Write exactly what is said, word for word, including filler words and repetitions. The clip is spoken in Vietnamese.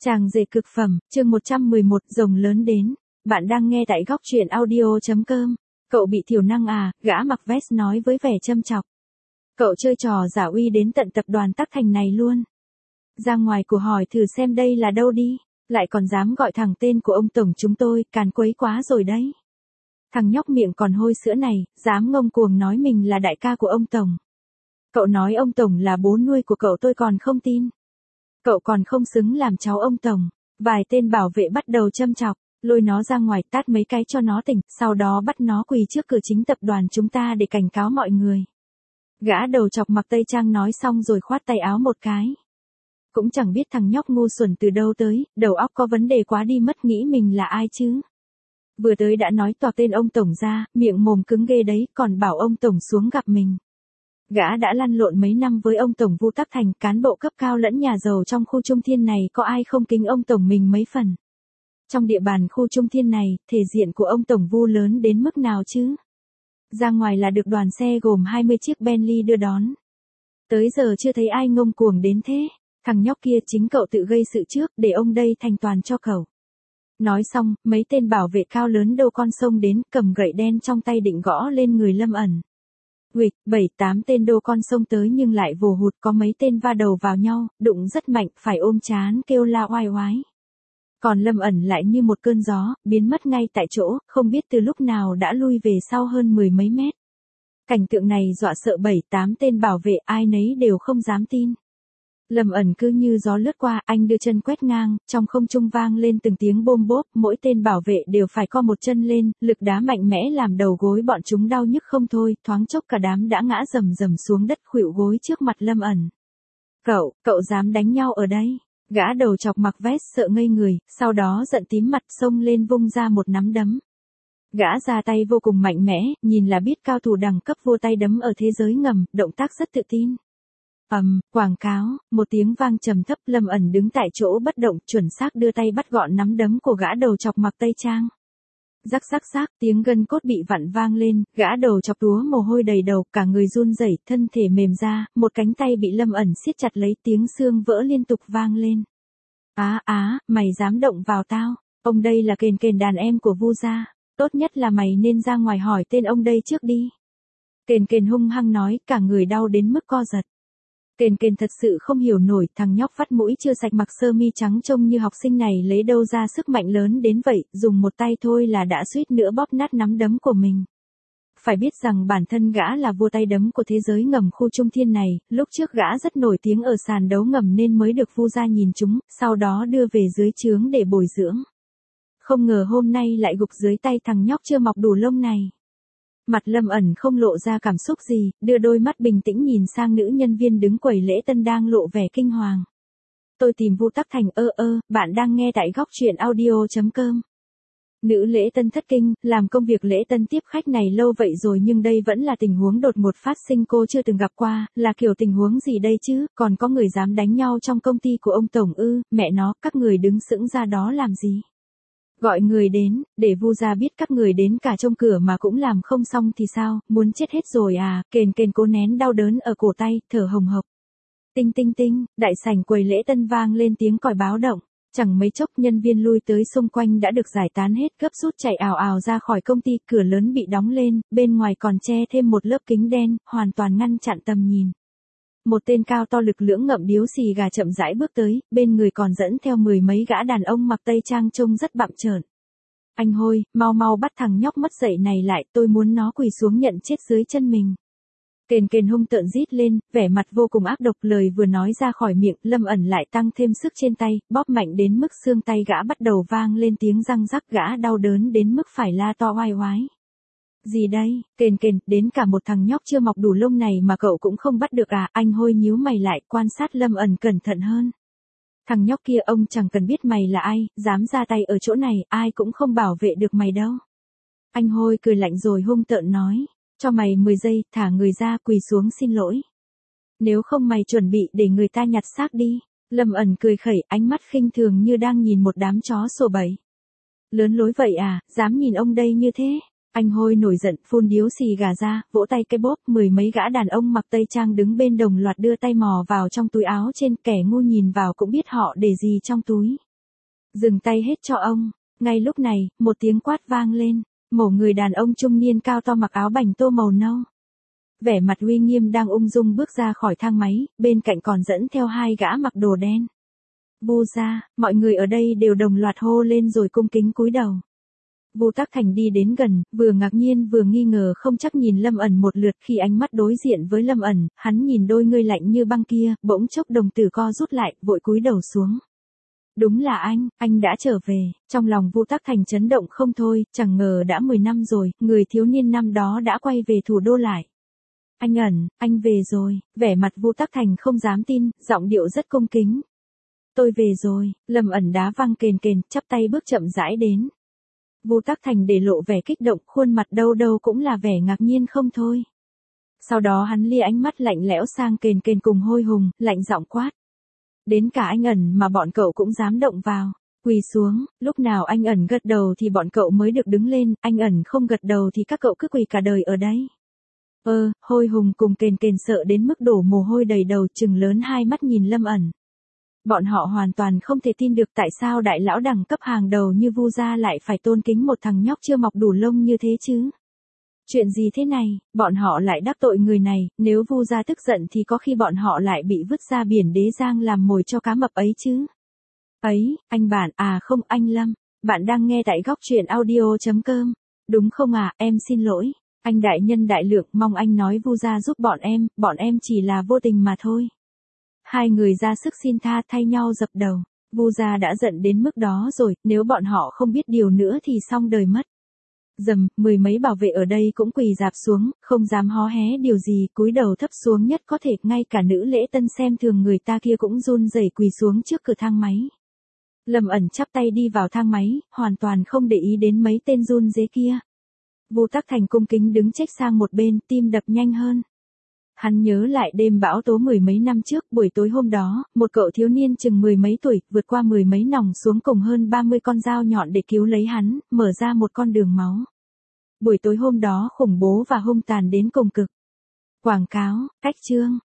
Chàng rể cực phẩm, chương một trăm mười một, rồng lớn đến. Bạn đang nghe tại góc truyện audio.com. Cậu bị thiểu năng à, gã mặc vest nói với vẻ châm chọc. Cậu chơi trò giả uy đến tận tập đoàn Tắc Thành này luôn. Ra ngoài của hỏi thử xem đây là đâu đi, lại còn dám gọi thẳng tên của ông Tổng chúng tôi, càn quấy quá rồi đấy. Thằng nhóc miệng còn hôi sữa này, dám ngông cuồng nói mình là đại ca của ông Tổng. Cậu nói ông Tổng là bố nuôi của cậu tôi còn không tin. Cậu còn không xứng làm cháu ông Tổng. Vài tên bảo vệ bắt đầu châm chọc, lôi nó ra ngoài tát mấy cái cho nó tỉnh, sau đó bắt nó quỳ trước cửa chính tập đoàn chúng ta để cảnh cáo mọi người. Gã đầu chọc mặc tây trang nói xong rồi khoát tay áo một cái. Cũng chẳng biết thằng nhóc ngu xuẩn từ đâu tới, đầu óc có vấn đề quá đi mất, nghĩ mình là ai chứ. Vừa tới đã nói toạc tên ông Tổng ra, miệng mồm cứng ghê đấy, còn bảo ông Tổng xuống gặp mình. Gã đã lăn lộn mấy năm với ông Tổng Vu Tắc Thành, cán bộ cấp cao lẫn nhà giàu trong khu Trung Thiên này có ai không kính ông Tổng mình mấy phần. Trong địa bàn khu Trung Thiên này, thể diện của ông Tổng Vu lớn đến mức nào chứ? Ra ngoài là được đoàn xe gồm hai mươi chiếc Bentley đưa đón. Tới giờ chưa thấy ai ngông cuồng đến thế. Thằng nhóc kia chính cậu tự gây sự trước, để ông đây thành toàn cho cậu. Nói xong, mấy tên bảo vệ cao lớn đâu con xông đến, cầm gậy đen trong tay định gõ lên người Lâm ẩn. Huỵch, bảy tám tên đô con xông tới nhưng lại vồ hụt, có mấy tên va đầu vào nhau, đụng rất mạnh, phải ôm trán kêu la oai oái. Còn Lâm ẩn lại như một cơn gió, biến mất ngay tại chỗ, không biết từ lúc nào đã lui về sau hơn mười mấy mét. Cảnh tượng này dọa sợ bảy tám tên bảo vệ, ai nấy đều không dám tin. Lâm ẩn cứ như gió lướt qua, anh đưa chân quét ngang, trong không trung vang lên từng tiếng bôm bốp, mỗi tên bảo vệ đều phải co một chân lên, lực đá mạnh mẽ làm đầu gối bọn chúng đau nhức không thôi, thoáng chốc cả đám đã ngã rầm rầm xuống đất khuỵu gối trước mặt Lâm ẩn. Cậu, cậu dám đánh nhau ở đây? Gã đầu chọc mặc vest sợ ngây người, sau đó giận tím mặt xông lên vung ra một nắm đấm. Gã ra tay vô cùng mạnh mẽ, nhìn là biết cao thủ đẳng cấp vua tay đấm ở thế giới ngầm, động tác rất tự tin. Ầm, um, quảng cáo, một tiếng vang trầm thấp, Lâm ẩn đứng tại chỗ bất động, chuẩn xác đưa tay bắt gọn nắm đấm của gã đầu chọc mặc tây trang. Rắc rắc rắc, tiếng gân cốt bị vặn vang lên, gã đầu chọc túa mồ hôi đầy đầu, cả người run rẩy, thân thể mềm ra, một cánh tay bị Lâm ẩn siết chặt lấy, tiếng xương vỡ liên tục vang lên. Á á, mày dám động vào tao, ông đây là kền kền đàn em của Vu gia, tốt nhất là mày nên ra ngoài hỏi tên ông đây trước đi. Kền kền hung hăng nói, cả người đau đến mức co giật. Kền kền thật sự không hiểu nổi, thằng nhóc vắt mũi chưa sạch mặc sơ mi trắng trông như học sinh này lấy đâu ra sức mạnh lớn đến vậy, dùng một tay thôi là đã suýt nữa bóp nát nắm đấm của mình. Phải biết rằng bản thân gã là vua tay đấm của thế giới ngầm khu Trung Thiên này, lúc trước gã rất nổi tiếng ở sàn đấu ngầm nên mới được Vu gia nhìn chúng, sau đó đưa về dưới trướng để bồi dưỡng. Không ngờ hôm nay lại gục dưới tay thằng nhóc chưa mọc đủ lông này. Mặt Lâm ẩn không lộ ra cảm xúc gì, đưa đôi mắt bình tĩnh nhìn sang nữ nhân viên đứng quầy lễ tân đang lộ vẻ kinh hoàng. Tôi tìm Vu Tắc Thành, ơ ơ, bạn đang nghe tại góc truyện audio.com. Nữ lễ tân thất kinh, làm công việc lễ tân tiếp khách này lâu vậy rồi nhưng đây vẫn là tình huống đột ngột phát sinh cô chưa từng gặp qua, là kiểu tình huống gì đây chứ, còn có người dám đánh nhau trong công ty của ông Tổng ư, mẹ nó, các người đứng sững ra đó làm gì? Gọi người đến, để Vu gia biết các người đến cả trông cửa mà cũng làm không xong thì sao, muốn chết hết rồi à, kền kền cố nén đau đớn ở cổ tay, thở hồng hộc. Tinh tinh tinh, đại sảnh quầy lễ tân vang lên tiếng còi báo động, chẳng mấy chốc nhân viên lui tới xung quanh đã được giải tán hết, gấp rút chạy ào ào ra khỏi công ty, cửa lớn bị đóng lên, bên ngoài còn che thêm một lớp kính đen, hoàn toàn ngăn chặn tầm nhìn. Một tên cao to lực lưỡng ngậm điếu xì gà chậm rãi bước tới, bên người còn dẫn theo mười mấy gã đàn ông mặc tây trang trông rất bặm trợn. Anh Hôi, mau mau bắt thằng nhóc mất dậy này lại, tôi muốn nó quỳ xuống nhận chết dưới chân mình. Kền kền hung tợn rít lên, vẻ mặt vô cùng ác độc, lời vừa nói ra khỏi miệng, Lâm ẩn lại tăng thêm sức trên tay, bóp mạnh đến mức xương tay gã bắt đầu vang lên tiếng răng rắc, gã đau đớn đến mức phải la to oai oái. Gì đây, kền kền, đến cả một thằng nhóc chưa mọc đủ lông này mà cậu cũng không bắt được à, anh Hôi nhíu mày lại, quan sát Lâm ẩn cẩn thận hơn. Thằng nhóc kia ông chẳng cần biết mày là ai, dám ra tay ở chỗ này, ai cũng không bảo vệ được mày đâu. Anh Hôi cười lạnh rồi hung tợn nói, cho mày mười giây, thả người ra, quỳ xuống xin lỗi. Nếu không mày chuẩn bị để người ta nhặt xác đi. Lâm ẩn cười khẩy, ánh mắt khinh thường như đang nhìn một đám chó sổ bẩy. Lớn lối vậy à, dám nhìn ông đây như thế. Anh Hôi nổi giận, phun điếu xì gà ra, vỗ tay cái bóp, mười mấy gã đàn ông mặc tây trang đứng bên đồng loạt đưa tay mò vào trong túi áo trên, kẻ ngu nhìn vào cũng biết họ để gì trong túi. Dừng tay hết cho ông. Ngay lúc này, một tiếng quát vang lên. Một người đàn ông trung niên cao to mặc áo bành tô màu nâu. Vẻ mặt uy nghiêm đang ung dung bước ra khỏi thang máy, bên cạnh còn dẫn theo hai gã mặc đồ đen. Vu gia, mọi người ở đây đều đồng loạt hô lên rồi cung kính cúi đầu. Vu Tắc Thành đi đến gần, vừa ngạc nhiên vừa nghi ngờ không chắc nhìn Lâm ẩn một lượt. Khi ánh mắt đối diện với Lâm ẩn, hắn nhìn đôi ngươi lạnh như băng kia, bỗng chốc đồng tử co rút lại, vội cúi đầu xuống. Đúng là anh, anh đã trở về. Trong lòng Vu Tắc Thành chấn động không thôi, chẳng ngờ đã mười năm rồi, người thiếu niên năm đó đã quay về thủ đô lại. Anh ẩn, anh về rồi. Vẻ mặt Vu Tắc Thành không dám tin, giọng điệu rất cung kính. Tôi về rồi. Lâm ẩn đá văng kền kền, chắp tay bước chậm rãi đến. Vu Tắc Thành để lộ vẻ kích động, khuôn mặt đâu đâu cũng là vẻ ngạc nhiên không thôi. Sau đó hắn lia ánh mắt lạnh lẽo sang kền kền cùng Hôi Hùng, lạnh giọng quát. Đến cả anh ẩn mà bọn cậu cũng dám động vào. Quỳ xuống, lúc nào anh ẩn gật đầu thì bọn cậu mới được đứng lên, anh ẩn không gật đầu thì các cậu cứ quỳ cả đời ở đây. Ơ, ờ, Hôi Hùng cùng kền kền sợ đến mức đổ mồ hôi đầy đầu, trừng lớn hai mắt nhìn Lâm ẩn. Bọn họ hoàn toàn không thể tin được tại sao đại lão đẳng cấp hàng đầu như Vu gia lại phải tôn kính một thằng nhóc chưa mọc đủ lông như thế chứ. Chuyện gì thế này, bọn họ lại đắc tội người này, nếu Vu gia tức giận thì có khi bọn họ lại bị vứt ra biển Đế Giang làm mồi cho cá mập ấy chứ. Ấy, anh bạn, à không, anh Lâm, bạn đang nghe tại góc truyện audio chấm com. Đúng không à, em xin lỗi. Anh đại nhân đại lượng, mong anh nói Vu gia giúp bọn em, bọn em chỉ là vô tình mà thôi. Hai người ra sức xin tha thay nhau dập đầu. Vu gia đã giận đến mức đó rồi, nếu bọn họ không biết điều nữa thì xong đời mất. Dầm, mười mấy bảo vệ ở đây cũng quỳ rạp xuống, không dám hó hé điều gì, cúi đầu thấp xuống nhất có thể, ngay cả nữ lễ tân xem thường người ta kia cũng run rẩy quỳ xuống trước cửa thang máy. Lâm ẩn chắp tay đi vào thang máy, hoàn toàn không để ý đến mấy tên run rế kia. Vu Tắc Thành cung kính đứng chếch sang một bên, tim đập nhanh hơn. Hắn nhớ lại đêm bão tố mười mấy năm trước, buổi tối hôm đó, một cậu thiếu niên chừng mười mấy tuổi, vượt qua mười mấy nòng xuống cùng hơn ba mươi con dao nhọn để cứu lấy hắn, mở ra một con đường máu. Buổi tối hôm đó khủng bố và hung tàn đến cùng cực. Quảng cáo, cách chương.